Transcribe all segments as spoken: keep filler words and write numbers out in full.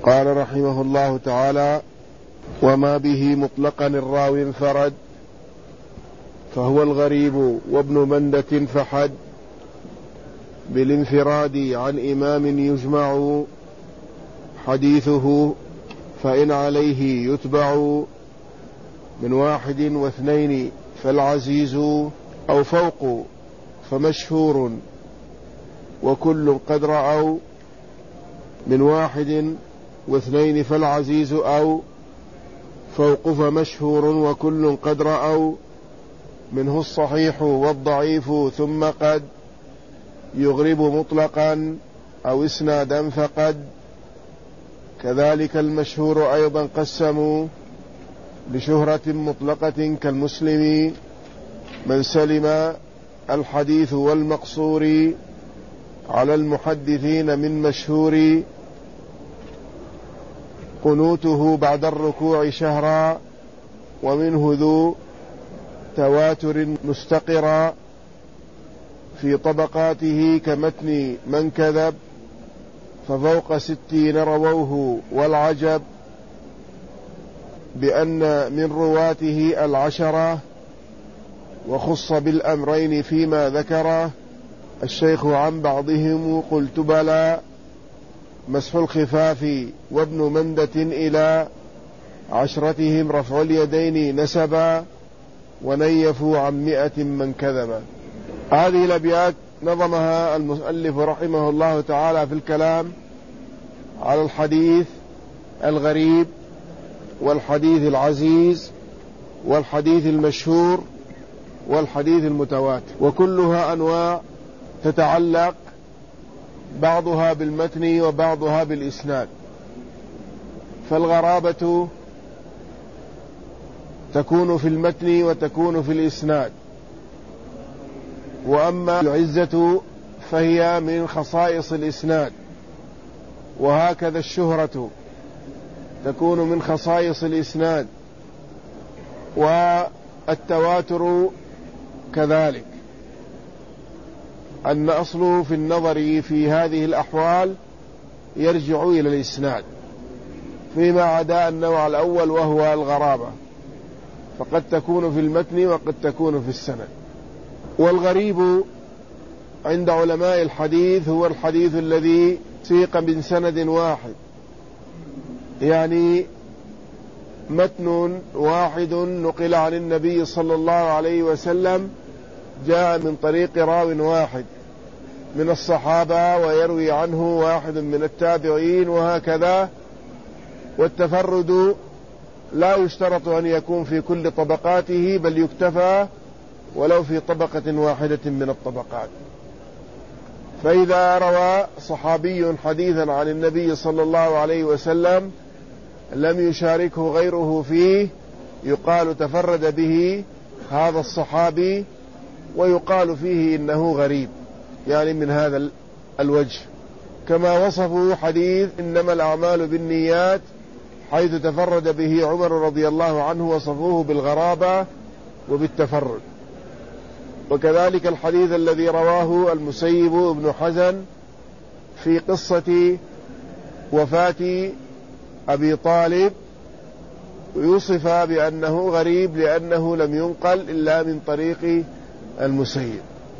قال رحمه الله تعالى: وما به مطلقا الراوي انفرد فهو الغريب، وابن مندة فحد بالانفراد عن إمام يجمع حديثه، فإن عليه يتبع من واحد واثنين فالعزيز، أو فوق فمشهور وكل قد رأوا، من واحد واثنين فالعزيز، أو فوق فمشهور وكل قد رأوا، منه الصحيح والضعيف ثم قد يغرب مطلقا أو اسنادا فقد، كذلك المشهور أيضا قسموا لشهرة مطلقة كالمسلم، من سلم الحديث والمقصور على المحدثين من مشهور، قنوته بعد الركوع شهرا، ومنه ذو تواتر مستقرا في طبقاته كمتن من كذب، ففوق ستين رووه، والعجب بأن من رواته العشرة، وخص بالأمرين فيما ذكره الشيخ عن بعضهم، قلت بلى مسح الخفاف وابن مندة إلى عشرتهم رفع اليدين نسبا، ونيفوا عن مئة من كذب. هذه الأبيات نظمها المؤلف رحمه الله تعالى في الكلام على الحديث الغريب والحديث العزيز والحديث المشهور والحديث المتواتر، وكلها أنواع تتعلق بعضها بالمتن وبعضها بالإسناد. فالغرابة تكون في المتن وتكون في الإسناد، وأما العزة فهي من خصائص الإسناد، وهكذا الشهرة تكون من خصائص الإسناد، والتواتر كذلك. أن أصله في النظر في هذه الأحوال يرجع إلى الإسناد، فيما عدا النوع الأول وهو الغرابة، فقد تكون في المتن وقد تكون في السند. والغريب عند علماء الحديث هو الحديث الذي سيق من سند واحد، يعني متن واحد نقل عن النبي صلى الله عليه وسلم، جاء من طريق راو واحد من الصحابة ويروي عنه واحد من التابعين، وهكذا. والتفرد لا يشترط أن يكون في كل طبقاته، بل يكتفى ولو في طبقة واحدة من الطبقات. فإذا روى صحابي حديثا عن النبي صلى الله عليه وسلم لم يشاركه غيره فيه، يقال تفرد به هذا الصحابي، ويقال فيه إنه غريب، يعني من هذا الوجه. كما وصفوا حديث إنما الأعمال بالنيات حيث تفرد به عمر رضي الله عنه، وصفوه بالغرابة وبالتفرد. وكذلك الحديث الذي رواه المسيب بن حزن في قصة وفاة أبي طالب، يوصف بأنه غريب لأنه لم ينقل إلا من طريق المسيب.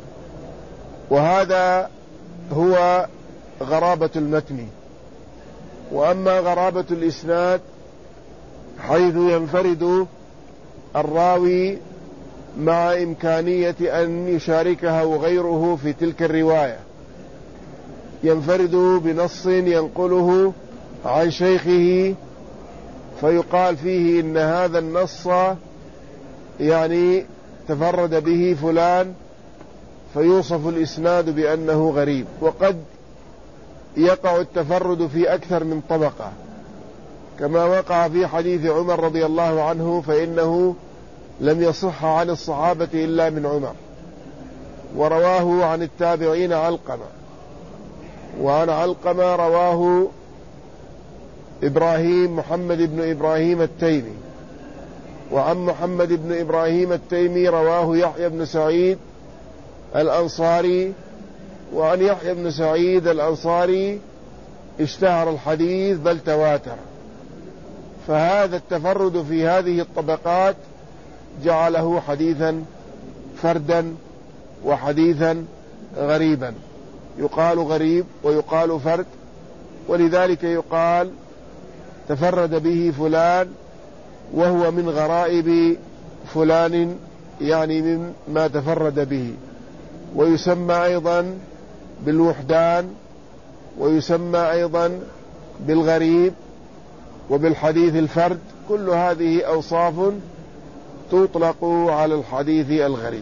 وهذا هو غرابة المتن. وأما غرابة الإسناد حيث ينفرد الراوي مع إمكانية أن يشاركه غيره في تلك الرواية، ينفرد بنص ينقله عن شيخه، فيقال فيه إن هذا النص يعني تفرد به فلان، فيوصف الإسناد بأنه غريب. وقد يقع التفرد في أكثر من طبقة، كما وقع في حديث عمر رضي الله عنه، فإنه لم يصح عن الصحابة إلا من عمر، ورواه عن التابعين علقمة، وعن علقمة رواه إبراهيم محمد بن إبراهيم التيمي، وعن محمد بن إبراهيم التيمي رواه يحيى بن سعيد الأنصاري، وعن يحيى بن سعيد الأنصاري اشتهر الحديث بل تواتر. فهذا التفرد في هذه الطبقات جعله حديثا فردا وحديثا غريبا. يقال غريب ويقال فرد، ولذلك يقال تفرد به فلان وهو من غرائب فلان، يعني من ما تفرد به. ويسمى أيضا بالوحدان، ويسمى أيضا بالغريب وبالحديث الفرد. كل هذه أوصاف تطلق على الحديث الغريب.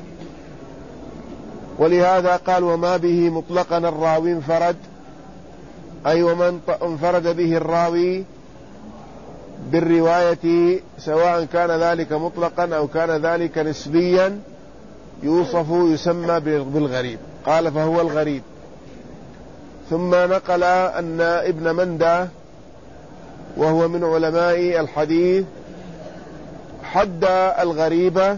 ولهذا قال وما به مطلقا الراوي انفرد، أي ومن انفرد به الراوي بالرواية سواء كان ذلك مطلقا أو كان ذلك نسبيا يوصف يسمى بالغريب. قال فهو الغريب. ثم نقل أن ابن مندة وهو من علماء الحديث حد الغريب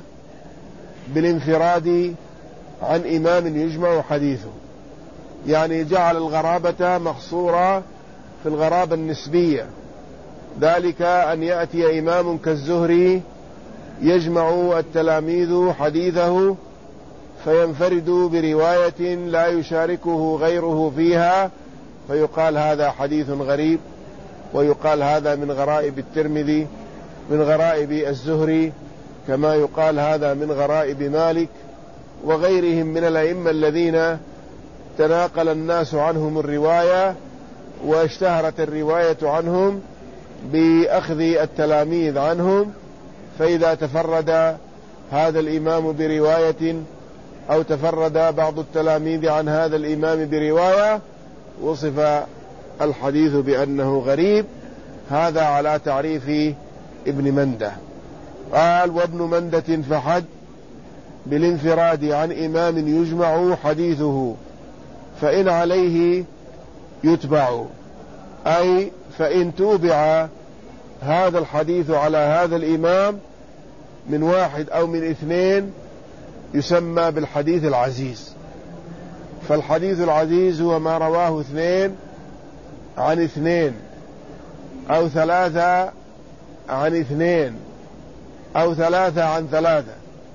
بالانفراد عن إمام يجمع حديثه، يعني جعل الغرابة محصورة في الغرابة النسبية، ذلك أن يأتي إمام كالزهري يجمع التلاميذ حديثه فينفرد برواية لا يشاركه غيره فيها، فيقال هذا حديث غريب، ويقال هذا من غرائب الترمذي، من غرائب الزهري، كما يقال هذا من غرائب مالك وغيرهم من الأئمة الذين تناقل الناس عنهم الرواية واشتهرت الرواية عنهم بأخذ التلاميذ عنهم. فإذا تفرد هذا الإمام برواية أو تفرد بعض التلاميذ عن هذا الإمام برواية وصف الحديث بأنه غريب. هذا على تعريف ابن مندة. قال وابن مندة فحد بالانفراد عن إمام يجمع حديثه فإن عليه يتبع، أي فإن توبع هذا الحديث على هذا الإمام من واحد أو من اثنين يسمى بالحديث العزيز. فالحديث العزيز هو ما رواه اثنين عن اثنين أو ثلاثة عن اثنين أو ثلاثة عن ثلاثة،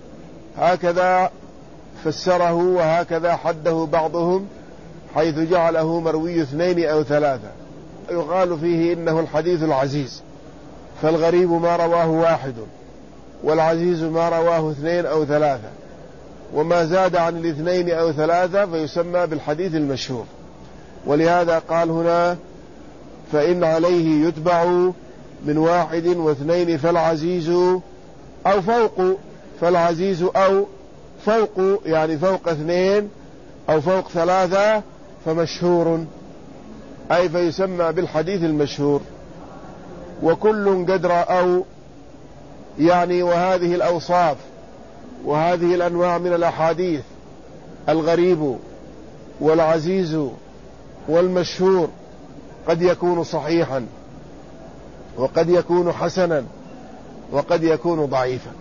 هكذا فسره وهكذا حده بعضهم، حيث جعله مروي اثنين أو ثلاثة. يقال فيه إنه الحديث العزيز. فالغريب ما رواه واحد، والعزيز ما رواه اثنين أو ثلاثة، وما زاد عن الاثنين أو ثلاثة فيسمى بالحديث المشهور. ولهذا قال هنا فإن عليه يتبع من واحد واثنين فالعزيز أو فوق، فالعزيز أو فوق يعني فوق اثنين أو فوق ثلاثة فمشهور، أي فيسمى بالحديث المشهور. وكل قد رأوا يعني وهذه الأوصاف وهذه الأنواع من الأحاديث الغريب والعزيز والمشهور قد يكون صحيحا وقد يكون حسنا وقد يكون ضعيفا،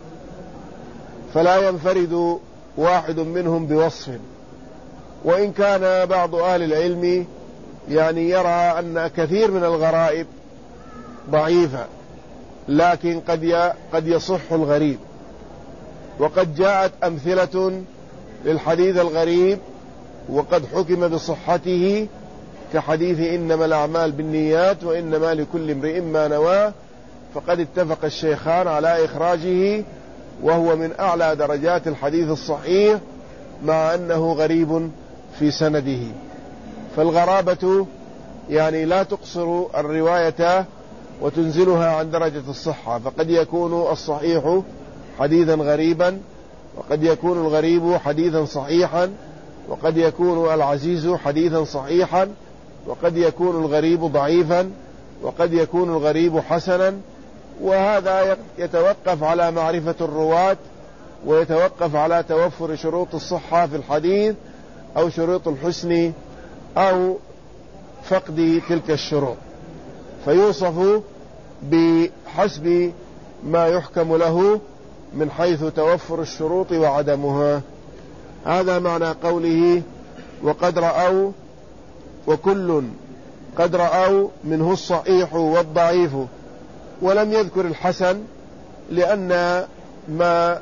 فلا ينفرد واحد منهم بوصف. وإن كان بعض أهل العلم يعني يرى أن كثير من الغرائب ضعيفة، لكن قد قد يصح الغريب. وقد جاءت أمثلة للحديث الغريب وقد حكم بصحته، كحديث إنما الأعمال بالنيات وإنما لكل امرئ ما نوى، فقد اتفق الشيخان على إخراجه، وهو من أعلى درجات الحديث الصحيح مع أنه غريب في سنده. فالغرابة يعني لا تقصر الرواية وتنزلها عن درجة الصحة، فقد يكون الصحيح حديثا غريبا، وقد يكون الغريب حديثا صحيحا، وقد يكون العزيز حديثا صحيحا، وقد يكون الغريب ضعيفا، وقد يكون الغريب حسنا. وهذا يتوقف على معرفة الرواة، ويتوقف على توفر شروط الصحة في الحديث أو شروط الحسن أو فقد تلك الشروط، فيوصف بحسب ما يحكم له من حيث توفر الشروط وعدمها. هذا معنى قوله وقد رأوا وكل قد رأوا منه الصحيح والضعيف، ولم يذكر الحسن لأن ما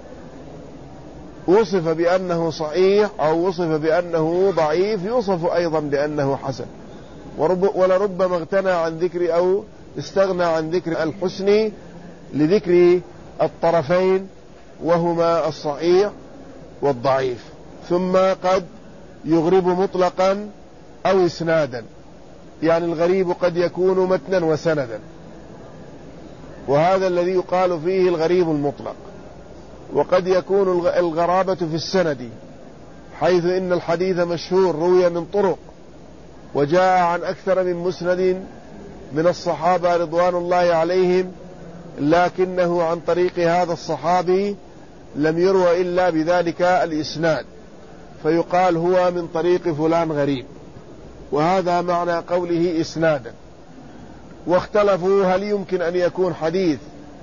وصف بأنه صحيح أو وصف بأنه ضعيف يوصف أيضا بأنه حسن، ولربما اغتنى عن ذكر أو استغنى عن ذكر الحسن لذكر الطرفين وهما الصحيح والضعيف. ثم قد يغرب مطلقا أو إسنادا، يعني الغريب قد يكون متنا وسندا، وهذا الذي يقال فيه الغريب المطلق. وقد يكون الغرابة في السند، حيث إن الحديث مشهور روي من طرق وجاء عن أكثر من مسند من الصحابة رضوان الله عليهم، لكنه عن طريق هذا الصحابي لم يروى إلا بذلك الإسناد، فيقال هو من طريق فلان غريب، وهذا معنى قوله إسنادا. واختلفوا هل يمكن أن يكون حديث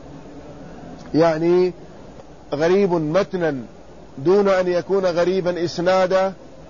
يعني غريب متنا دون أن يكون غريبا إسنادا.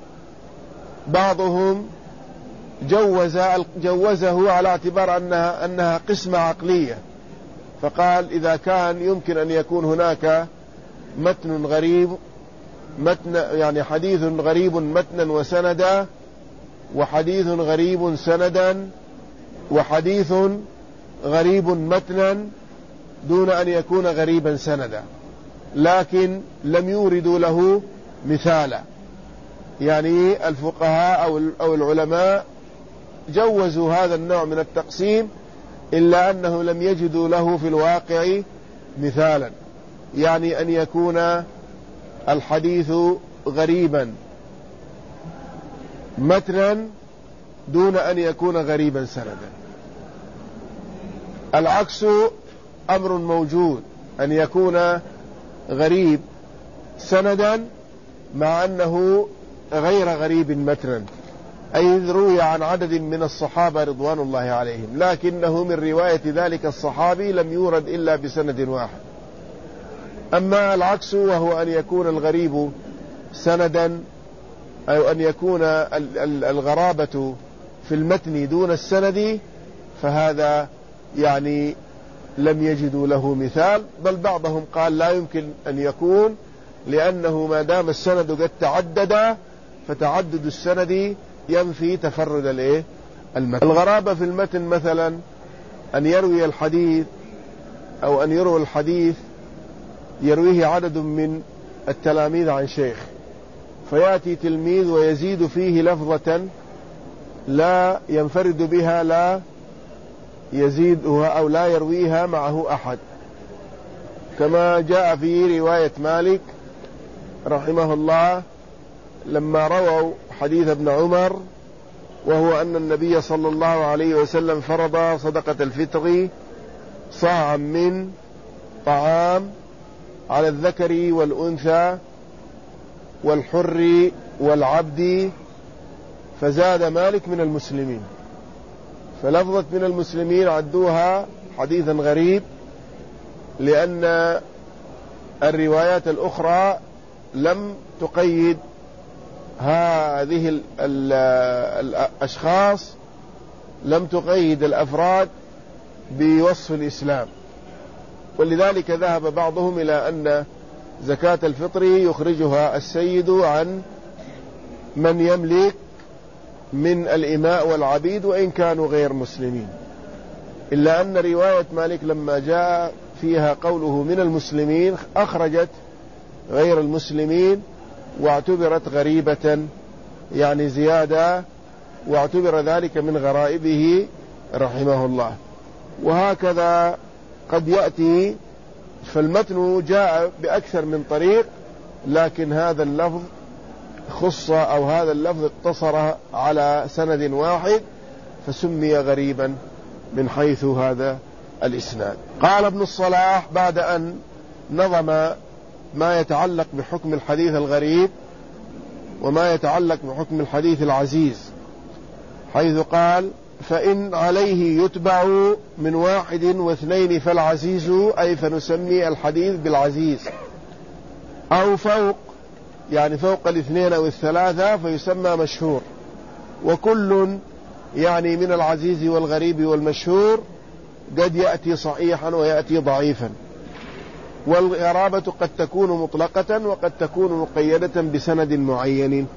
بعضهم جوز جوزه على اعتبار أنها, أنها قسمة عقلية، فقال إذا كان يمكن أن يكون هناك متن غريب متن يعني حديث غريب متنا وسندا، وحديث غريب سندا، وحديث غريب متنا دون أن يكون غريبا سندا، لكن لم يوردوا له مثالا. يعني الفقهاء أو العلماء جوزوا هذا النوع من التقسيم، إلا أنه لم يجدوا له في الواقع مثالا، يعني أن يكون الحديث غريبا متنا دون أن يكون غريبا سندا. العكس أمر موجود، أن يكون غريب سندا مع أنه غير غريب متنا، أي روي عن عدد من الصحابة رضوان الله عليهم، لكنه من رواية ذلك الصحابي لم يورد إلا بسند واحد. أما العكس وهو أن يكون الغريب سندا، أو أن يكون الغرابة في المتن دون السند، فهذا يعني لم يجدوا له مثال، بل بعضهم قال لا يمكن أن يكون، لأنه ما دام السند قد تعدد فتعدد السند ينفي تفرد الايه المتن. الغرابة في المتن مثلا أن يروي الحديث أو أن يروي الحديث يرويه عدد من التلاميذ عن شيخ، فيأتي تلميذ ويزيد فيه لفظة لا ينفرد بها، لا يزيدها أو لا يرويها معه أحد، كما جاء في رواية مالك رحمه الله لما رووا حديث ابن عمر، وهو أن النبي صلى الله عليه وسلم فرض صدقة الفطر صاعا من طعام على الذكر والأنثى والحر والعبد، فزاد مالك من المسلمين، فلفظة من المسلمين عدوها حديثا غريب، لأن الروايات الأخرى لم تقيد هذه الأشخاص، لم تقيد الأفراد بوصف الإسلام، ولذلك ذهب بعضهم إلى أن زكاة الفطر يخرجها السيد عن من يملك من الإماء والعبيد وإن كانوا غير مسلمين، إلا أن رواية مالك لما جاء فيها قوله من المسلمين أخرجت غير المسلمين، واعتبرت غريبة يعني زيادة، واعتبر ذلك من غرائبه رحمه الله. وهكذا قد يأتي، فالمتن جاء بأكثر من طريق، لكن هذا اللفظ خص أو هذا اللفظ اقتصر على سند واحد فسمي غريبا من حيث هذا الإسناد. قال ابن الصلاح بعد أن نظم ما يتعلق بحكم الحديث الغريب وما يتعلق بحكم الحديث العزيز، حيث قال فإن عليه يتبع من واحد واثنين فالعزيز، أي فنسمي الحديث بالعزيز، أو فوق يعني فوق الاثنين أو الثلاثة فيسمى مشهور، وكل يعني من العزيز والغريب والمشهور قد يأتي صحيحا ويأتي ضعيفا. والغرابة قد تكون مطلقة وقد تكون مقيدة بسند معين.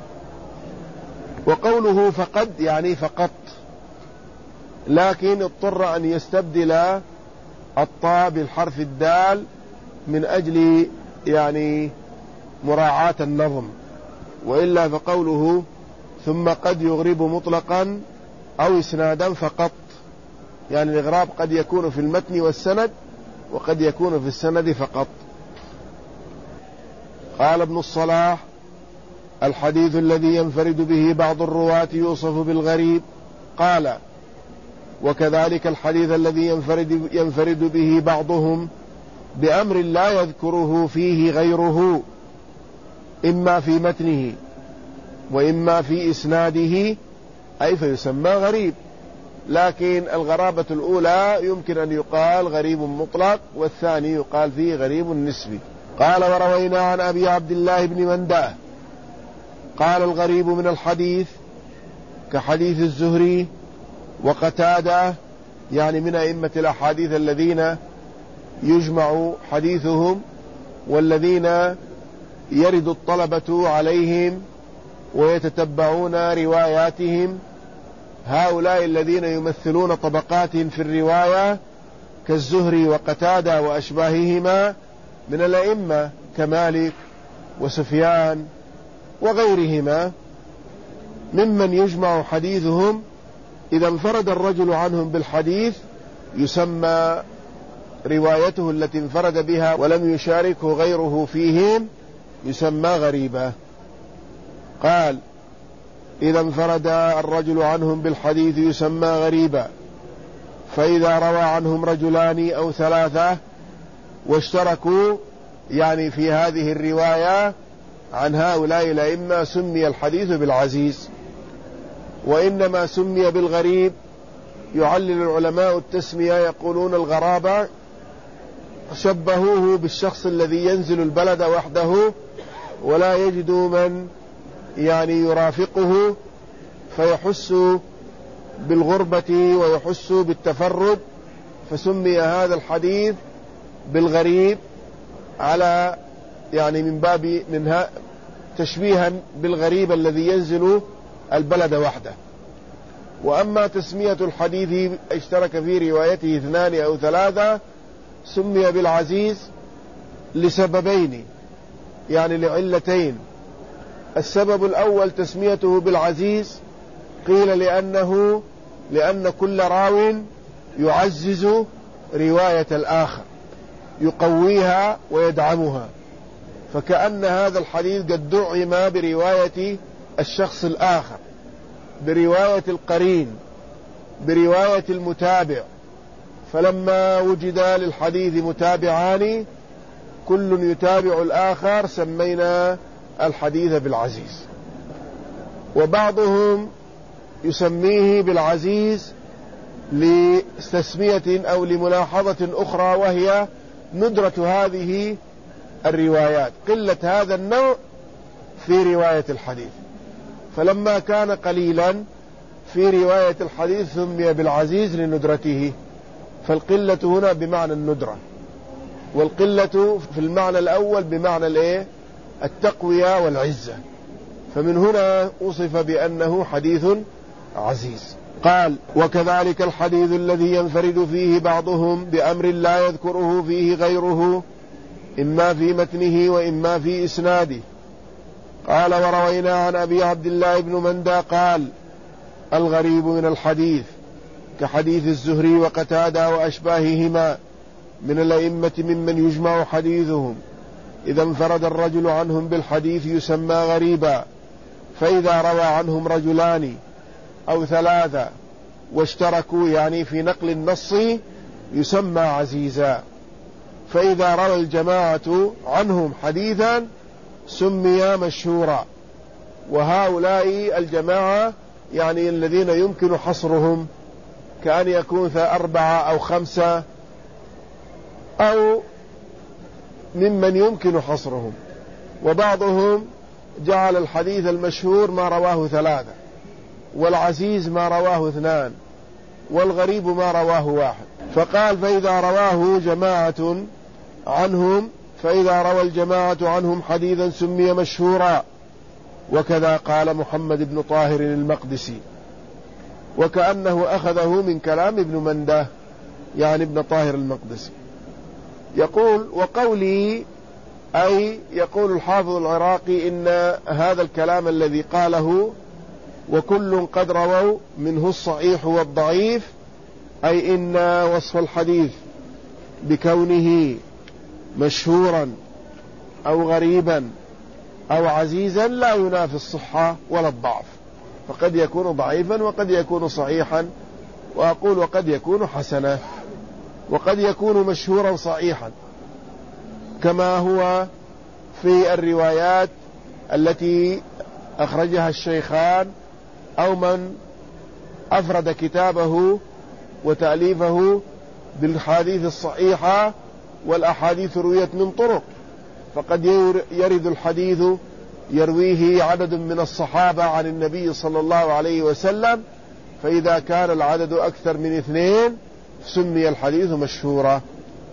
وقوله فقد يعني فقط، لكن اضطر أن يستبدل الطاء بالحرف الدال من أجل يعني مراعاة النظم، وإلا فقوله ثم قد يغرب مطلقا أو إسنادا فقط، يعني الإغراب قد يكون في المتن والسند وقد يكون في السند فقط. قال ابن الصلاح: الحديث الذي ينفرد به بعض الرواة يوصف بالغريب. قال: وكذلك الحديث الذي ينفرد, ينفرد به بعضهم بأمر لا يذكره فيه غيره، إما في متنه وإما في إسناده، أي فيسمى غريب. لكن الغرابة الأولى يمكن أن يقال غريب مطلق، والثاني يقال فيه غريب نسبي. قال: وروينا عن أبي عبد الله بن منداه قال: الغريب من الحديث كحديث الزهري وقتادة، يعني من أئمة الأحاديث الذين يجمع حديثهم والذين يرد الطلبة عليهم ويتتبعون رواياتهم، هؤلاء الذين يمثلون طبقات في الرواية كالزهري وقتادة وأشباههما من الأئمة كمالك وسفيان وغيرهما، ممن يجمع حديثهم. إذا انفرد الرجل عنهم بالحديث يسمى روايته التي انفرد بها ولم يشاركه غيره فيهم يسمى غريبة. قال: إذا انفرد الرجل عنهم بالحديث يسمى غريبا، فإذا روى عنهم رجلان أو ثلاثة واشتركوا يعني في هذه الرواية عن هؤلاء الأئمة سمي الحديث بالعزيز. وإنما سمي بالغريب يعلل العلماء التسمية، يقولون الغرابة شبهوه بالشخص الذي ينزل البلد وحده ولا يجد من يعني يرافقه فيحس بالغربة ويحس بالتفرد، فسمي هذا الحديث بالغريب على يعني من باب منها تشبيها بالغريب الذي ينزل البلد وحده. وأما تسمية الحديث اشترك في روايته اثنان أو ثلاثة سمي بالعزيز لسببين، يعني لعلتين. السبب الأول تسميته بالعزيز قيل لأنه لأن كل راو يعزز رواية الآخر، يقويها ويدعمها، فكأن هذا الحديث قد دعم برواية الشخص الآخر، برواية القرين، برواية المتابع. فلما وجد للحديث متابعان كل يتابع الآخر سمينا الحديث بالعزيز. وبعضهم يسميه بالعزيز لتسمية أو لملاحظة أخرى، وهي ندرة هذه الروايات، قلة هذا النوع في رواية الحديث. فلما كان قليلا في رواية الحديث سمي بالعزيز لندرته، فالقلة هنا بمعنى الندرة، والقلة في المعنى الأول بمعنى الايه التقوية والعزة، فمن هنا وصف بأنه حديث عزيز. قال: وكذلك الحديث الذي ينفرد فيه بعضهم بأمر لا يذكره فيه غيره، إما في متنه وإما في إسناده. قال: وروينا عن أبي عبد الله بن مندى قال: الغريب من الحديث كحديث الزهري وقتادة وأشباههما من الأئمة ممن يجمع حديثهم، إذا انفرد الرجل عنهم بالحديث يسمى غريبا، فإذا روى عنهم رجلان أو ثلاثة واشتركوا يعني في نقل النص يسمى عزيزا، فإذا روى الجماعة عنهم حديثا سمي مشهورا. وهؤلاء الجماعة يعني الذين يمكن حصرهم، كأن يكون أربعة أو خمسة أو ممن يمكن حصرهم. وبعضهم جعل الحديث المشهور ما رواه ثلاثة، والعزيز ما رواه اثنان، والغريب ما رواه واحد. فقال فإذا رواه جماعة عنهم فإذا روى الجماعة عنهم حديثا سمي مشهورا. وكذا قال محمد بن طاهر المقدسي، وكأنه أخذه من كلام ابن منده يعني ابن طاهر المقدسي. يقول وقولي أي يقول الحافظ العراقي إن هذا الكلام الذي قاله وكل قد رووا منه الصحيح والضعيف، أي إن وصف الحديث بكونه مشهورا أو غريبا أو عزيزا لا ينافي الصحة ولا الضعف، فقد يكون ضعيفا وقد يكون صحيحا، وأقول وقد يكون حسنا، وقد يكون مشهورا صحيحا، كما هو في الروايات التي أخرجها الشيخان أو من أفرد كتابه وتأليفه بالحديث الصحيحة، والأحاديث رويت من طرق، فقد يرد الحديث يرويه عدد من الصحابة عن النبي صلى الله عليه وسلم، فإذا كان العدد أكثر من اثنين سمي الحديث مشهورا،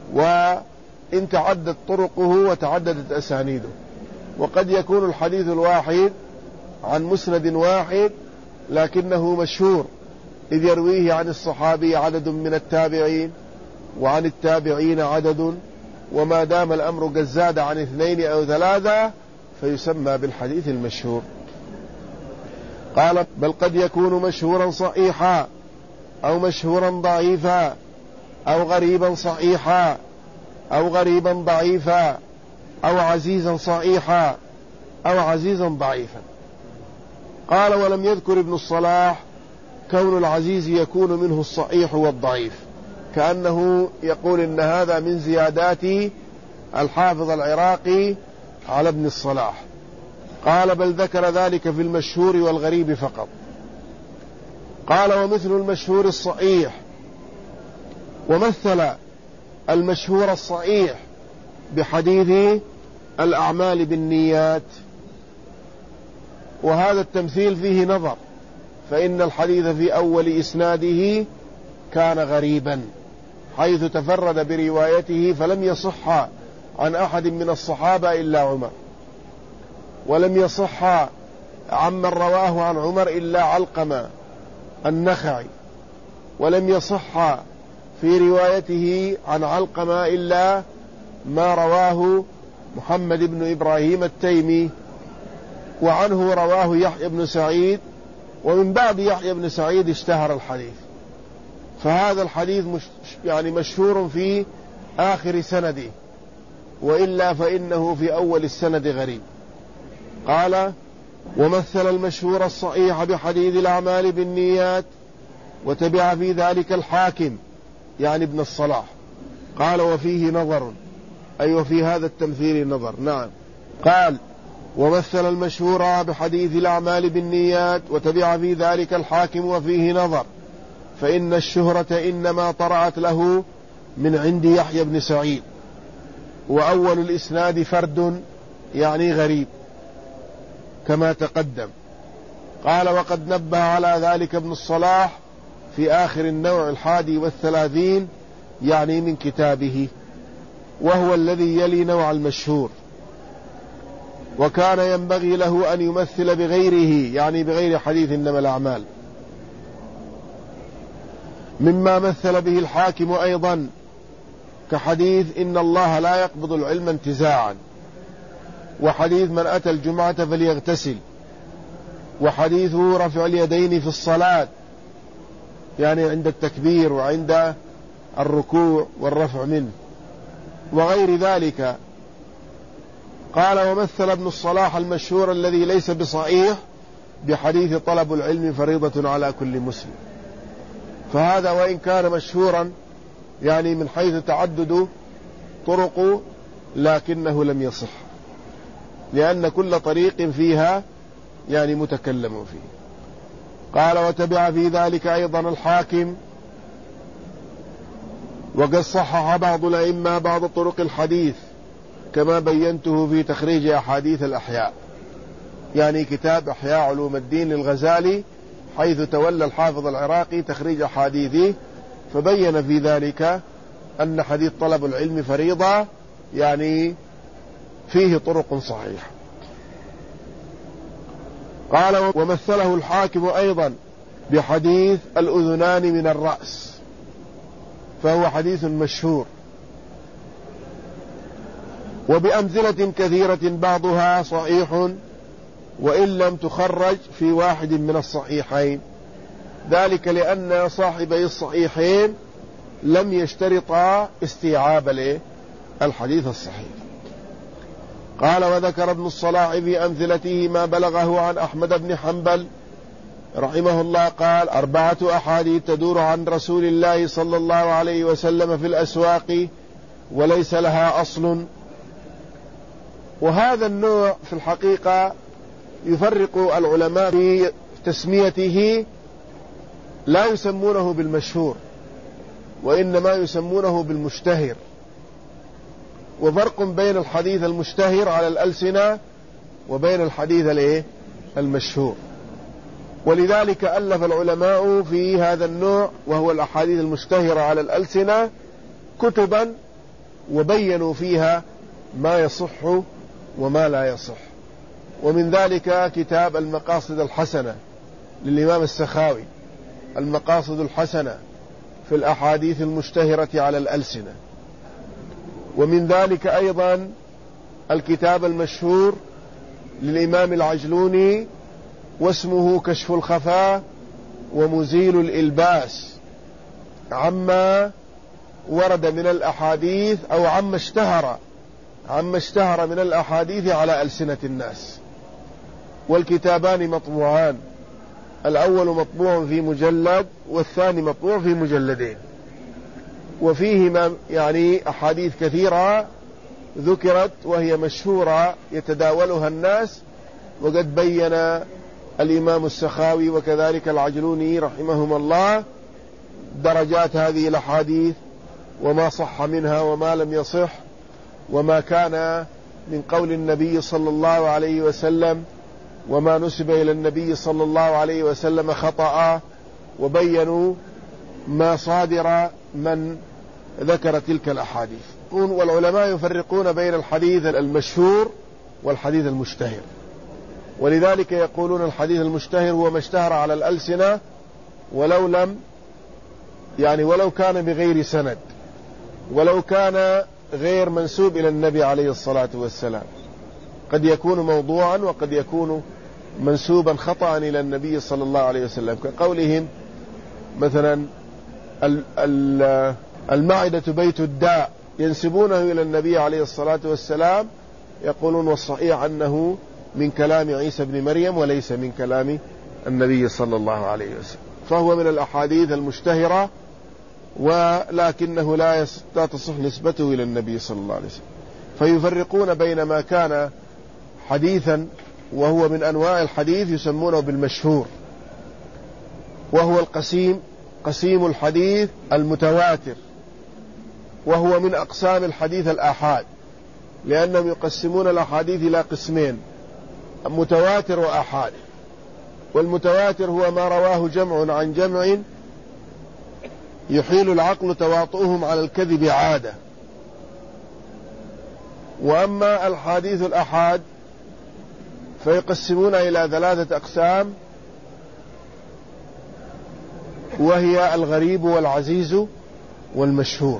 وإن تعدت طرقه وتعددت أسانيده. وقد يكون الحديث الواحد عن مسند واحد لكنه مشهور، إذ يرويه عن الصحابي عدد من التابعين وعن التابعين عدد، وما دام الأمر قد زاد عن اثنين أو ثلاثة فيسمى بالحديث المشهور. قال بل قد يكون مشهورا صحيحا أو مشهورا ضعيفا أو غريبا صحيحا أو غريبا ضعيفا أو عزيزا صحيحا أو عزيزا ضعيفا. قال ولم يذكر ابن الصلاح كون العزيز يكون منه الصحيح والضعيف، كأنه يقول إن هذا من زيادات الحافظ العراقي على ابن الصلاح. قال بل ذكر ذلك في المشهور والغريب فقط. قال ومثل المشهور الصحيح، ومثل المشهور الصحيح بحديث الأعمال بالنيات، وهذا التمثيل فيه نظر، فإن الحديث في أول إسناده كان غريبا حيث تفرد بروايته فلم يصح عن أحد من الصحابة إلا عمر، ولم يصح عمن رواه عن عمر إلا علقمة النخعي، ولم يصح في روايته عن علقمة إلا ما رواه محمد بن إبراهيم التيمي، وعنه رواه يحيى بن سعيد، ومن بعد يحيى بن سعيد اشتهر الحديث. فهذا الحديث مش يعني مشهور في آخر سنده، وإلا فإنه في أول السند غريب. قال ومثل المشهور الصحيح بحديث الأعمال بالنيات وتبع في ذلك الحاكم يعني ابن الصلاح. قال وفيه نظر، أي وفي هذا التمثيل نظر. نعم. قال ومثل المشهور بحديث الأعمال بالنيات وتبع في ذلك الحاكم وفيه نظر، فإن الشهرة إنما طرأت له من عند يحيى بن سعيد، وأول الإسناد فرد يعني غريب كما تقدم. قال وقد نبه على ذلك ابن الصلاح في آخر النوع الحادي والثلاثين يعني من كتابه، وهو الذي يلي نوع المشهور. وكان ينبغي له أن يمثل بغيره يعني بغير حديث إنما الأعمال، مما مثل به الحاكم أيضا كحديث إن الله لا يقبض العلم انتزاعا، وحديث من أتى الجمعة فليغتسل، وحديث رفع اليدين في الصلاة يعني عند التكبير وعند الركوع والرفع منه وغير ذلك. قال ومثل ابن الصلاح المشهور الذي ليس بصحيح بحديث طلب العلم فريضة على كل مسلم، فهذا وإن كان مشهورا يعني من حيث تعدد طرق لكنه لم يصح، لأن كل طريق فيها يعني متكلم فيه. قال وتبع في ذلك أيضا الحاكم، وقد صحح بعض الأئمة بعض طرق الحديث كما بينته في تخريج أحاديث الأحياء، يعني كتاب أحياء علوم الدين للغزالي حيث تولى الحافظ العراقي تخريج أحاديثه، فبين في ذلك أن حديث طلب العلم فريضة، يعني فيه طرق صحيحة. قال: ومثله الحاكم أيضا بحديث الأذنان من الرأس، فهو حديث مشهور، وبأمثلة كثيرة بعضها صحيح وإن لم تخرج في واحد من الصحيحين، ذلك لأن صاحبي الصحيحين لم يشترطا استيعاب الحديث الصحيح. قال: وذكر ابن الصلاح في أمثلته ما بلغه عن أحمد بن حنبل رحمه الله قال: أربعة أحاديث تدور عن رسول الله صلى الله عليه وسلم في الأسواق وليس لها أصل. وهذا النوع في الحقيقة يفرق العلماء في تسميته، لا يسمونه بالمشهور وإنما يسمونه بالمشتهر، وفرق بين الحديث المشتهر على الألسنة وبين الحديث المشهور. ولذلك ألف العلماء في هذا النوع وهو الأحاديث المشتهرة على الألسنة كتبا وبينوا فيها ما يصح وما لا يصح. ومن ذلك كتاب المقاصد الحسنة للإمام السخاوي، المقاصد الحسنة في الأحاديث المشتهرة على الألسنة. ومن ذلك أيضا الكتاب المشهور للإمام العجلوني واسمه كشف الخفاء ومزيل الإلباس، عما ورد من الأحاديث أو عما اشتهر عما اشتهر من الأحاديث على ألسنة الناس. والكتابان مطبوعان، الأول مطبوع في مجلد والثاني مطبوع في مجلدين، وفيهما يعني أحاديث كثيرة ذكرت وهي مشهورة يتداولها الناس. وقد بين الإمام السخاوي وكذلك العجلوني رحمهما الله درجات هذه الأحاديث وما صح منها وما لم يصح، وما كان من قول النبي صلى الله عليه وسلم وما نسب إلى النبي صلى الله عليه وسلم خطأ، وبينوا ما صادر من ذكر تلك الأحاديث. والعلماء يفرقون بين الحديث المشهور والحديث المشتهر، ولذلك يقولون الحديث المشتهر هو ما اشتهر على الألسنة ولو لم يعني ولو كان بغير سند، ولو كان غير منسوب إلى النبي عليه الصلاة والسلام، قد يكون موضوعا وقد يكون منسوبا خطأ إلى النبي صلى الله عليه وسلم، كقولهم مثلا المعدة بيت الداء ينسبونه إلى النبي عليه الصلاة والسلام، يقولون والصحيح أنه من كلام عيسى بن مريم وليس من كلام النبي صلى الله عليه وسلم، فهو من الأحاديث المشتهرة ولكنه لا تصح نسبته إلى النبي صلى الله عليه وسلم. فيفرقون بين ما كان حديثا وهو من أنواع الحديث يسمونه بالمشهور، وهو القسيم قسيم الحديث المتواتر، وهو من أقسام الحديث الآحاد، لأنهم يقسمون الأحاديث إلى قسمين: متواتر وآحاد. والمتواتر هو ما رواه جمع عن جمع يحيل العقل تواطؤهم على الكذب عادة. وأما الحديث الآحاد فيقسمون إلى ثلاثة أقسام، وهي الغريب والعزيز والمشهور.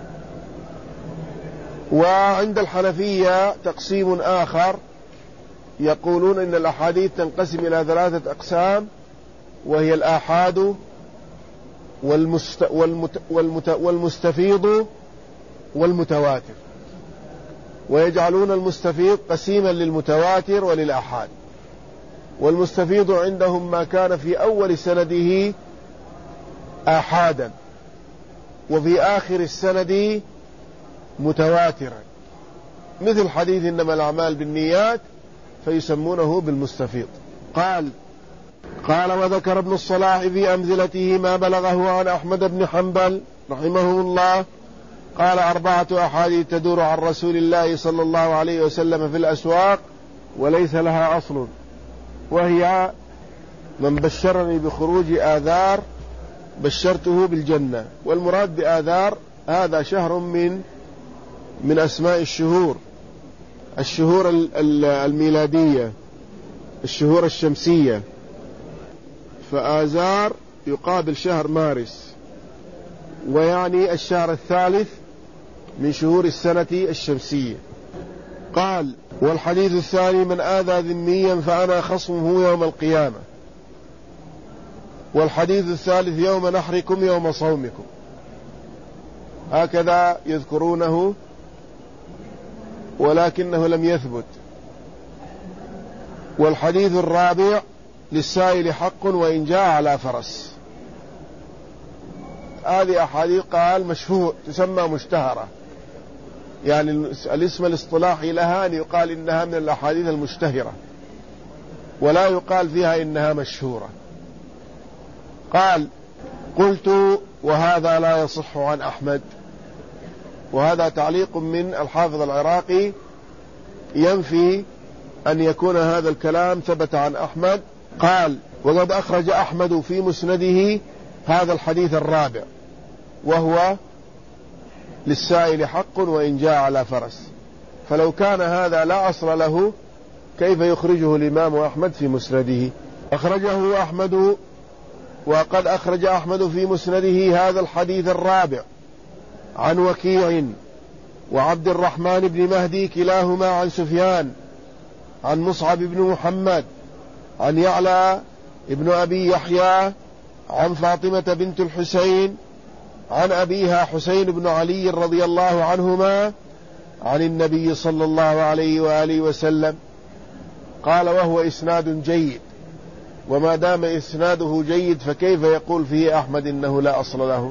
وعند الحنفية تقسيم آخر، يقولون إن الأحاديث تنقسم إلى ثلاثة أقسام، وهي الآحاد والمست والمت والمت والمستفيض والمتواتر، ويجعلون المستفيض قسيما للمتواتر وللآحاد. والمستفيض عندهم ما كان في أول سنده آحادا وفي آخر السند متواترا، مثل حديث إنما الأعمال بالنيات، فيسمونه بالمستفيض. قال قال وذكر ابن الصلاح في أمثلته ما بلغه عن أحمد بن حنبل رحمه الله قال: أربعة أحاديث تدور عن رسول الله صلى الله عليه وسلم في الأسواق وليس لها أصل، وهي من بشرني بخروج آذار بشرته بالجنة. والمراد بآذار هذا شهر من من أسماء الشهور، الشهور الميلادية، الشهور الشمسية. فآذار يقابل شهر مارس، ويعني الشهر الثالث من شهور السنة الشمسية. قال: والحديث الثاني: من آذى ذميا فأنا خصمه يوم القيامة. والحديث الثالث: يوم نحركم يوم صومكم. هكذا يذكرونه، ولكنه لم يثبت. والحديث الرابع: للسائل حق وإن جاء على فرس. هذه أحاديث قال مشهور تسمى مشتهرة، يعني الاسم الاصطلاحي لها أن يقال إنها من الأحاديث المشتهرة، ولا يقال فيها إنها مشهورة. قال: قلت: وهذا لا يصح عن أحمد. وهذا تعليق من الحافظ العراقي ينفي أن يكون هذا الكلام ثبت عن أحمد. قال: وقد أخرج أحمد في مسنده هذا الحديث الرابع، وهو للسائل حق وإن جاء على فرس. فلو كان هذا لا أصل له كيف يخرجه الإمام أحمد في مسنده؟ أخرجه أحمد، وقد أخرج أحمد في مسنده هذا الحديث الرابع عن وكيع وعبد الرحمن بن مهدي كلاهما عن سفيان عن مصعب بن محمد عن يعلى ابن أبي يحيى عن فاطمة بنت الحسين عن أبيها حسين بن علي رضي الله عنهما عن النبي صلى الله عليه وآله وسلم. قال: وهو إسناد جيد. وما دام إسناده جيد فكيف يقول فيه أحمد إنه لا أصل له؟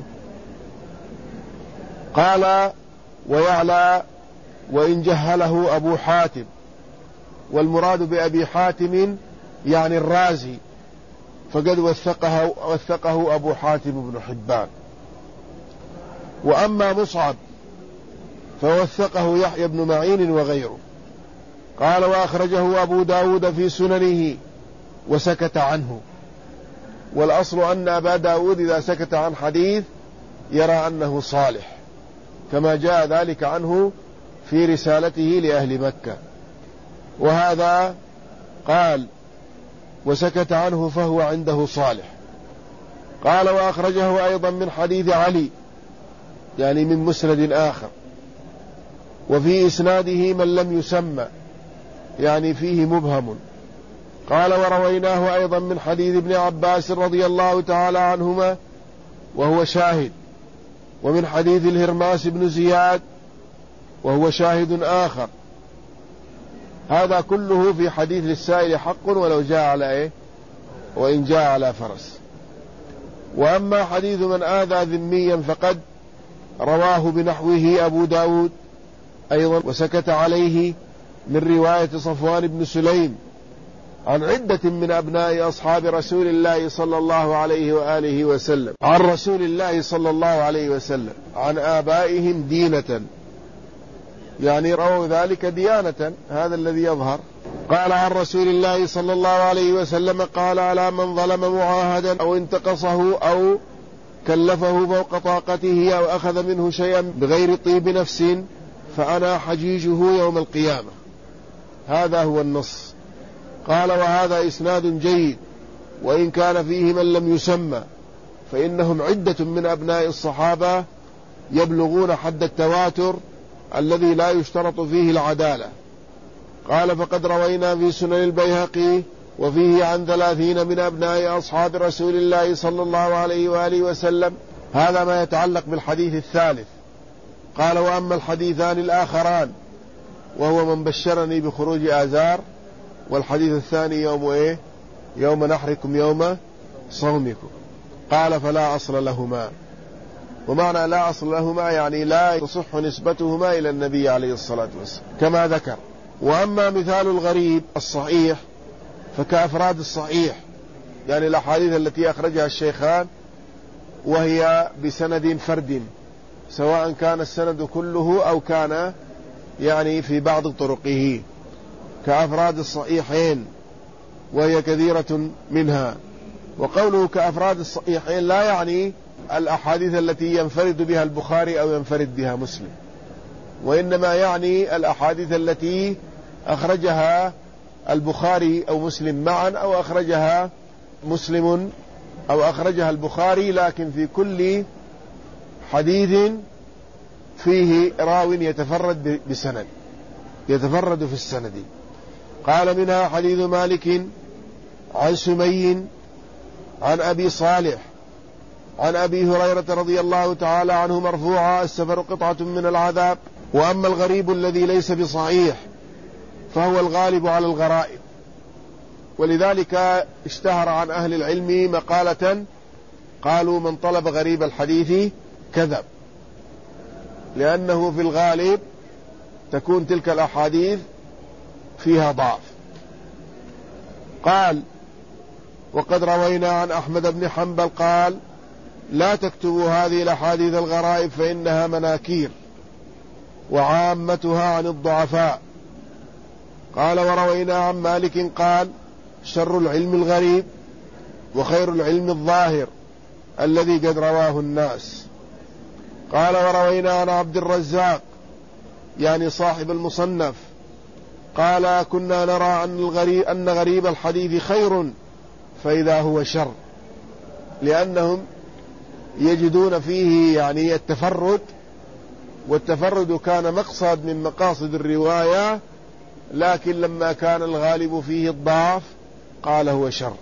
قال: ويعلى وإن جهله أبو حاتم. والمراد بأبي حاتم يعني الرازي، فقد وثقه, وثقه أبو حاتم بن حبان. وأما مصعب فوثقه يحيى بن معين وغيره. قال: وأخرجه أبو داود في سننه وسكت عنه. والأصل أن أبا داود إذا سكت عن حديث يرى أنه صالح، كما جاء ذلك عنه في رسالته لأهل مكة. وهذا قال: وسكت عنه فهو عنده صالح. قال: وأخرجه أيضا من حديث علي، يعني من مسند آخر، وفي إسناده من لم يسمى، يعني فيه مبهم. قال: ورويناه أيضا من حديث ابن عباس رضي الله تعالى عنهما وهو شاهد، ومن حديث الهرماس بن زياد وهو شاهد آخر. هذا كله في حديث للسائل حق ولو جاء على إيه؟ وإن جاء على فرس. وأما حديث من آذى ذميا فقد رواه بنحوه أبو داود أيضا وسكت عليه من رواية صفوان بن سليم عن عدة من أبناء أصحاب رسول الله صلى الله عليه وآله وسلم عن رسول الله صلى الله عليه وسلم عن آبائهم دينة، يعني رووا ذلك ديانة، هذا الذي يظهر. قال: عن رسول الله صلى الله عليه وسلم قال: على من ظلم معاهدا أو انتقصه أو كلفه فوق طاقته أو أخذ منه شيئا بغير طيب نفس فأنا حجيجه يوم القيامة. هذا هو النص. قال: وهذا إسناد جيد، وإن كان فيه من لم يسمى فإنهم عدة من أبناء الصحابة يبلغون حد التواتر الذي لا يشترط فيه العدالة. قال: فقد روينا في سنن البيهقي وفيه عن ثلاثين من أبناء أصحاب رسول الله صلى الله عليه وآله وسلم. هذا ما يتعلق بالحديث الثالث. قال: وأما الحديثان الآخران وهو من بشرني بخروج آذار، والحديث الثاني يوم إيه؟ يوم نحركم يوم صومكم. قال: فلا أصل لهما. ومعنى لا أصل لهما يعني لا تصح نسبتهما إلى النبي عليه الصلاة والسلام كما ذكر. وأما مثال الغريب الصحيح فكأفراد الصحيح، يعني الأحاديث التي أخرجها الشيخان وهي بسند فرد، سواء كان السند كله أو كان يعني في بعض طرقه، كأفراد الصحيحين وهي كثيرة منها. وقوله كأفراد الصحيحين لا يعني الأحاديث التي ينفرد بها البخاري أو ينفرد بها مسلم، وإنما يعني الأحاديث التي أخرجها البخاري أو مسلم معا، أو أخرجها مسلم أو أخرجها البخاري، لكن في كل حديث فيه راو يتفرد بسند، يتفرد في السند. قال منها حديث مالك عن سمي عن أبي صالح عن أبي هريرة رضي الله تعالى عنه مرفوعا: السفر قطعة من العذاب. وأما الغريب الذي ليس بصحيح فهو الغالب على الغرائب. ولذلك اشتهر عن أهل العلم مقالة قالوا: من طلب غريب الحديث كذب، لأنه في الغالب تكون تلك الأحاديث فيها ضعف. قال: وقد روينا عن أحمد بن حنبل قال: لا تكتبوا هذه الأحاديث الغرائب فإنها مناكير وعامتها عن الضعفاء. قال: وروينا عن مالك قال: شر العلم الغريب وخير العلم الظاهر الذي قد رواه الناس. قال: وروينا عن عبد الرزاق يعني صاحب المصنف قال: كنا نرى أن, الغريب أن غريب الحديث خير فإذا هو شر، لأنهم يجدون فيه يعني التفرد، والتفرد كان مقصد من مقاصد الرواية، لكن لما كان الغالب فيه الضعف قال هو شر.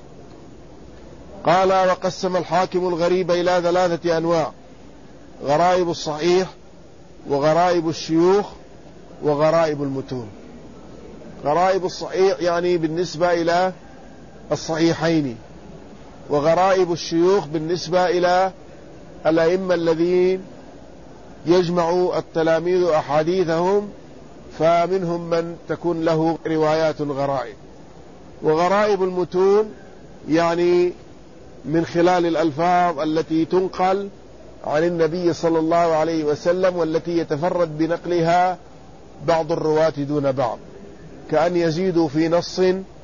قال: وقسم الحاكم الغريب إلى ثلاثة أنواع: غرائب الصحيح وغرائب الشيوخ وغرائب المتون. غرائب الصحيح يعني بالنسبة إلى الصحيحين، وغرائب الشيوخ بالنسبة إلى الأئمة الذين يجمع التلاميذ أحاديثهم، فمنهم من تكون له روايات غرائب. وغرائب المتون يعني من خلال الألفاظ التي تنقل عن النبي صلى الله عليه وسلم، والتي يتفرد بنقلها بعض الرواة دون بعض، كأن يزيدوا في نص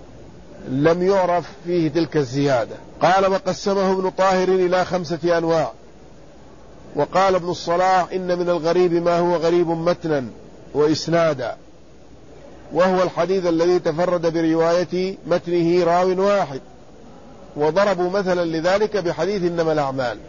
لم يعرف فيه تلك الزيادة. قال: وقسمه ابن طاهر إلى خمسة أنواع. وقال ابن الصلاح: إن من الغريب ما هو غريب متنا وإسنادا، وهو الحديث الذي تفرد برواية متنه راو واحد. وضربوا مثلا لذلك بحديث إنما الأعمال.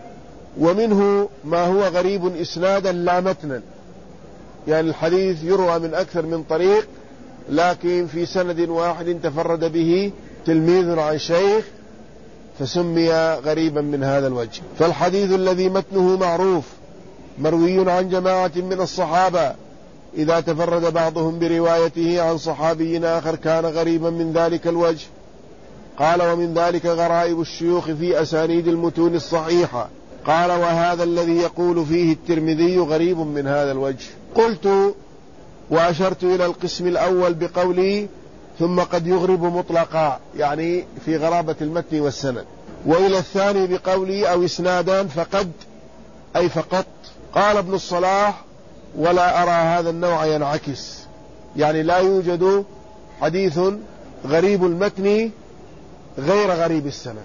ومنه ما هو غريب إسنادا لا متنا، يعني الحديث يروى من أكثر من طريق، لكن في سند واحد تفرد به تلميذ عن شيخ فسمي غريبا من هذا الوجه. فالحديث الذي متنه معروف مروي عن جماعة من الصحابة إذا تفرد بعضهم بروايته عن صحابي آخر كان غريبا من ذلك الوجه. قال: ومن ذلك غرائب الشيوخ في أسانيد المتون الصحيحة. قال: وهذا الذي يقول فيه الترمذي غريب من هذا الوجه. قلت: وأشرت إلى القسم الأول بقولي ثم قد يغرب مطلقا، يعني في غرابة المتن والسند، وإلى الثاني بقولي أو إسنادان فقد أي فقط. قال ابن الصلاح: ولا أرى هذا النوع ينعكس، يعني لا يوجد حديث غريب المتن غير غريب السند،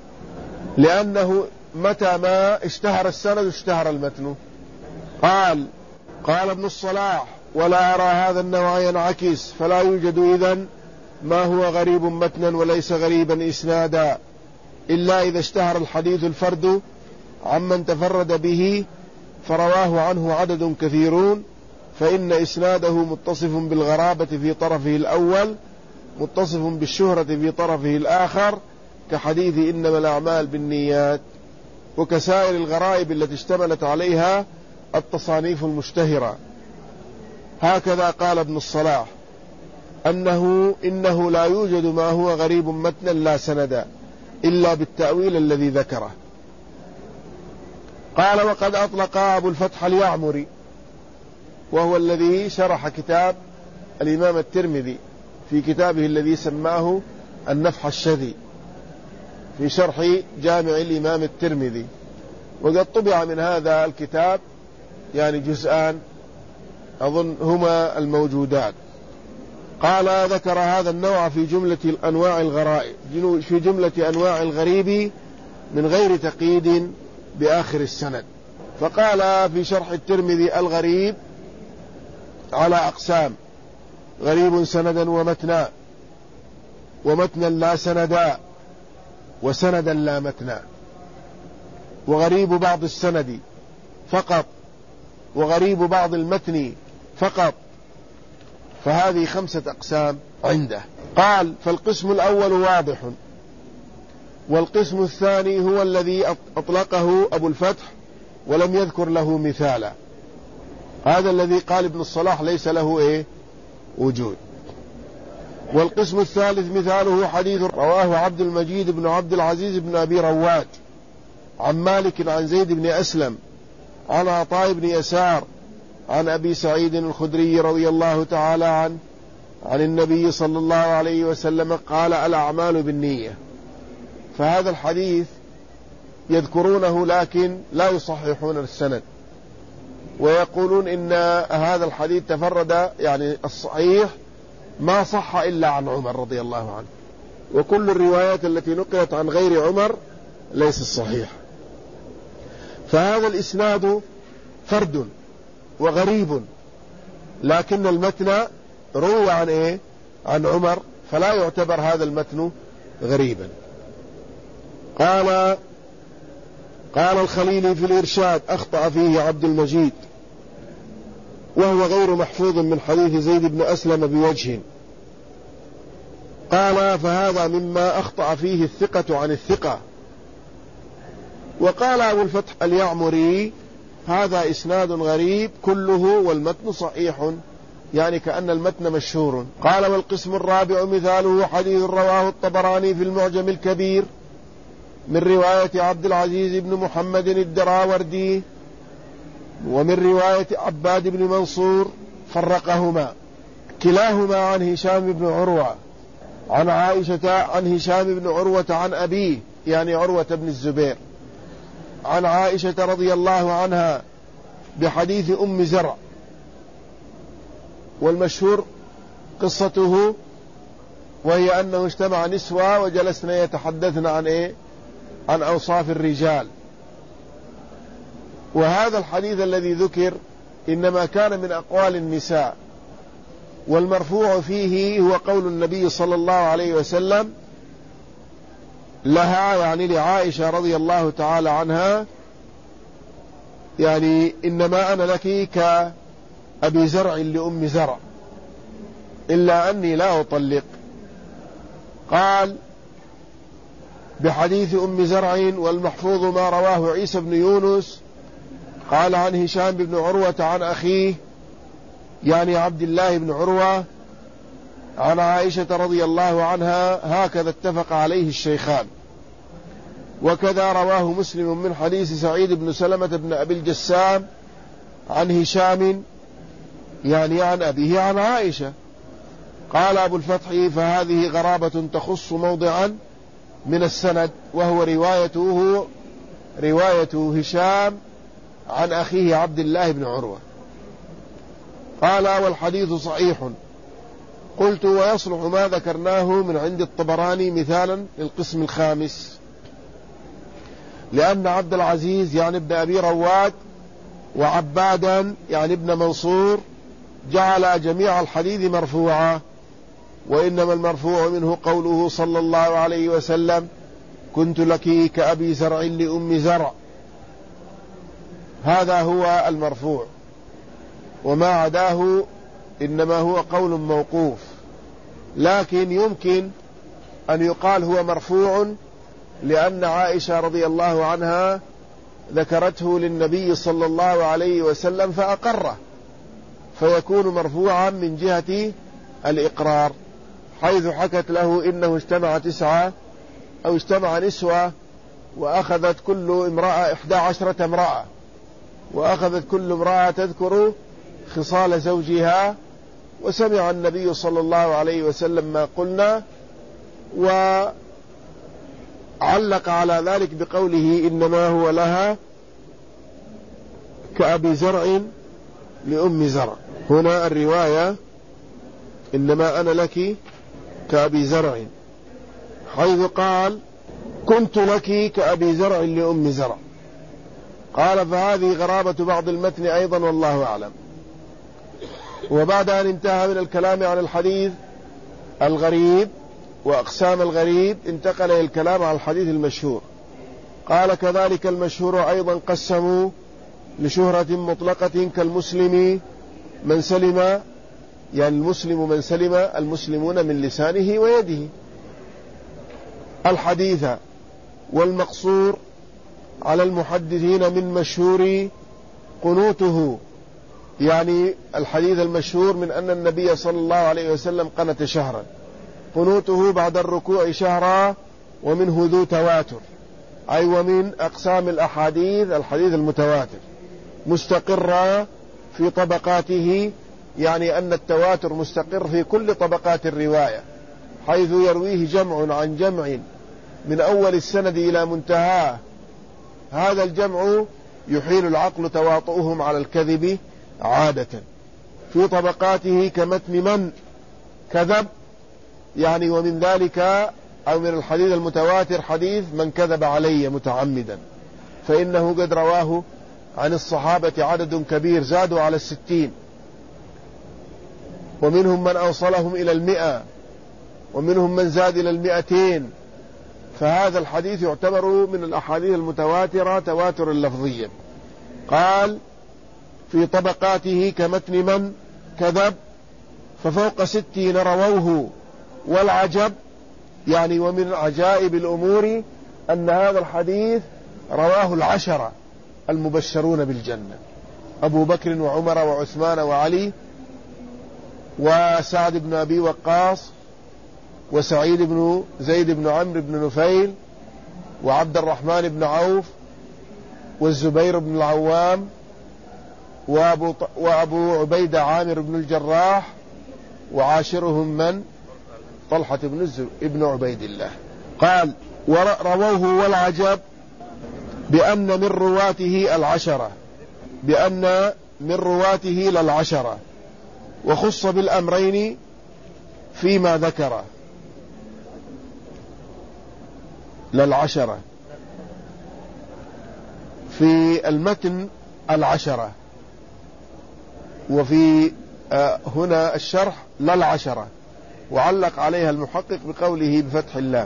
لأنه متى ما اشتهر السند اشتهر المتن. قال قال ابن الصلاح: ولا أرى هذا النوع ينعكس، فلا يوجد إذن ما هو غريب متنا وليس غريبا إسنادا، إلا إذا اشتهر الحديث الفرد عمن تفرد به فرواه عنه عدد كثيرون، فإن إسناده متصف بالغرابة في طرفه الأول متصف بالشهرة في طرفه الآخر، كحديث إنما الأعمال بالنيات، وكسائر الغرائب التي اشتملت عليها التصانيف المشتهرة. هكذا قال ابن الصلاح أنه إنه لا يوجد ما هو غريب متنا لا سندا إلا بالتأويل الذي ذكره. قال: وقد أطلق أبو الفتح اليعمري، وهو الذي شرح كتاب الإمام الترمذي في كتابه الذي سماه النفح الشذي في شرح جامع الإمام الترمذي، وقد طبع من هذا الكتاب يعني جزءان أظن هما الموجودات. قال ذكر هذا النوع في جملة الأنواع الغرائب في جملة أنواع الغريب من غير تقييد بآخر السند. فقال في شرح الترمذي الغريب على أقسام: غريب سندا ومتنا، ومتنا لا سندا، وسندا لا متنا، وغريب بعض السند فقط، وغريب بعض المتن فقط. فهذه خمسة أقسام عنده. قال: فالقسم الأول واضح، والقسم الثاني هو الذي أطلقه أبو الفتح ولم يذكر له مثالا. هذا الذي قال ابن الصلاح ليس له إيه وجود. والقسم الثالث مثاله حديث رواه عبد المجيد بن عبد العزيز بن أبي رواد عن مالك عن زيد بن أسلم عن عطاء بن يسار عن أبي سعيد الخدري رضي الله تعالى عنه عن النبي صلى الله عليه وسلم قال: الأعمال بالنية. فهذا الحديث يذكرونه لكن لا يصححون السند، ويقولون إن هذا الحديث تفرد، يعني الصحيح ما صح إلا عن عمر رضي الله عنه، وكل الروايات التي نقلت عن غير عمر ليس الصحيح. فهذا الإسناد فرد وغريب، لكن المتن روى عن إيه؟ عن عمر، فلا يعتبر هذا المتن غريبا. قال قال الخليلي في الإرشاد: أخطأ فيه عبد المجيد، وهو غير محفوظ من حديث زيد بن أسلم بوجه. قال: فهذا مما أخطأ فيه الثقة عن الثقة. وقال أبو الفتح اليعمري: هذا إسناد غريب كله والمتن صحيح، يعني كأن المتن مشهور. قال: والقسم الرابع مثاله حديث رواه الطبراني في المعجم الكبير من رواية عبد العزيز بن محمد الدراوردي ومن رواية عباد بن منصور، فرقهما كلاهما عن هشام بن عروة عن عائشة عن هشام بن عروة عن أبيه، يعني عروة بن الزبير، عن عائشة رضي الله عنها بحديث أم زرع. والمشهور قصته وهي أنه اجتمع نسوة وجلسن يتحدثن عن إيه؟ عن أوصاف الرجال. وهذا الحديث الذي ذكر إنما كان من أقوال النساء، والمرفوع فيه هو قول النبي صلى الله عليه وسلم لها، يعني لعائشة رضي الله تعالى عنها، يعني إنما أنا لك كأبي زرع لأم زرع إلا أني لا أطلق. قال: بحديث أم زرع. والمحفوظ ما رواه عيسى بن يونس قال عن هشام بن عروة عن أخيه، يعني عبد الله بن عروة، عن عائشة رضي الله عنها، هكذا اتفق عليه الشيخان. وكذا رواه مسلم من حديث سعيد بن سلمة بن أبي الجسام عن هشام، يعني عن أبيه عن عائشة. قال أبو الفتح: فهذه غرابة تخص موضعا من السند، وهو روايته رواية هشام عن أخيه عبد الله بن عروة. قال: والحديث صحيح. قلت: ويصلح ما ذكرناه من عند الطبراني مثالا للقسم الخامس، لأن عبد العزيز يعني ابن أبي رواد وعبادا يعني ابن منصور جعل جميع الحديث مرفوعا، وإنما المرفوع منه قوله صلى الله عليه وسلم: كنت لك كأبي زرع لأم زرع. هذا هو المرفوع، وما عداه إنما هو قول موقوف. لكن يمكن أن يقال هو مرفوع لأن عائشة رضي الله عنها ذكرته للنبي صلى الله عليه وسلم فأقره، فيكون مرفوعا من جهة الإقرار، حيث حكت له إنه اجتمع تسعة أو اجتمع نسوة، وأخذت كل امرأة إحدى عشرة امرأة، وأخذت كل امرأة تذكر خصال زوجها، وسمع النبي صلى الله عليه وسلم ما قلنا، وعلق على ذلك بقوله: إنما هو لها كأبي زرع لأم زرع. هنا الرواية إنما أنا لك كأبي زرع، حيث قال كنت لك كأبي زرع لأم زرع. قال فهذه غرابة بعض المتن أيضا والله أعلم. وبعد أن انتهى من الكلام عن الحديث الغريب وأقسام الغريب انتقل إلى الكلام عن الحديث المشهور. قال كذلك المشهور أيضا قسموا لشهرة مطلقة كالمسلم من سلم، يعني المسلم من سلم المسلمون من لسانه ويده. الحديث والمقصور على المحدثين من مشهور قنوته، يعني الحديث المشهور من أن النبي صلى الله عليه وسلم قنت شهرا، قنوته بعد الركوع شهرا، ومنه ذو تواتر، أي ومن أقسام الأحاديث الحديث المتواتر مستقر في طبقاته، يعني أن التواتر مستقر في كل طبقات الرواية، حيث يرويه جمع عن جمع من أول السند إلى منتهاه. هذا الجمع يحيل العقل تواطؤهم على الكذب عادة. في طبقاته كمتن من كذب، يعني ومن ذلك أو من الحديث المتواتر حديث من كذب علي متعمدا، فإنه قد رواه عن الصحابة عدد كبير زادوا على الستين، ومنهم من أوصلهم إلى المئة، ومنهم من زاد إلى المئتين. فهذا الحديث يعتبر من الأحاديث المتواترة تواتر لفظيا. قال في طبقاته كمتن من كذب، ففوق ستين رووه. والعجب، يعني ومن عجائب الأمور أن هذا الحديث رواه العشرة المبشرون بالجنة: أبو بكر وعمر وعثمان وعلي وسعد بن أبي وقاص وسعيد بن زيد بن عمرو بن نفيل وعبد الرحمن بن عوف والزبير بن العوام وأبو, وأبو عبيدة عامر بن الجراح، وعاشرهم من طلحة بن, بن عبيد الله. قال ورووه. والعجب بأن من رواته العشرة، بأن من رواته للعشرة، وخص بالأمرين فيما ذكر. للعشرة في المتن العشرة، وفي آه هنا الشرح للعشرة، وعلق عليها المحقق بقوله بفتح اللام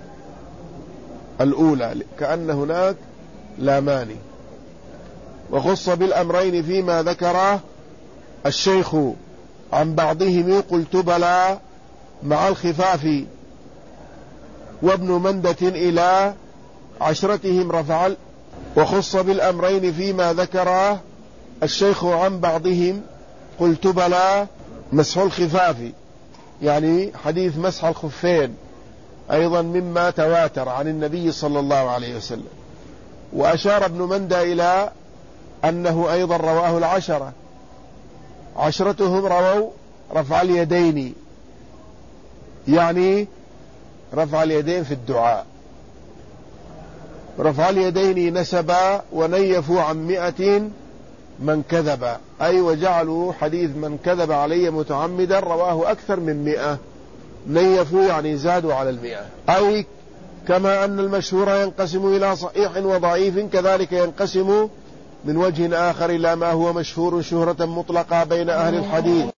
الأولى كأن هناك لامان. وخص بالأمرين فيما ذكره الشيخ عن بعضهم قلت بلى مع الخفاف، وابن مندة إلى عشرتهم رفع. وخص بالأمرين فيما ذكره الشيخ عن بعضهم قلت بلى مسح الخفاف، يعني حديث مسح الخفين أيضا مما تواتر عن النبي صلى الله عليه وسلم. وأشار ابن مندة إلى أنه أيضا رواه العشرة، عشرتهم رووا رفع اليدين، يعني رفع اليدين في الدعاء. رفع اليدين نسبا ونيفوا عن مئة من كذب، أي وجعلوا حديث من كذب علي متعمدا رواه أكثر من مئة، نيفوا يعني زادوا على المئة. أي كما أن المشهور ينقسم إلى صحيح وضعيف، كذلك ينقسم من وجه آخر إلى ما هو مشهور شهرة مطلقة بين أهل الحديث.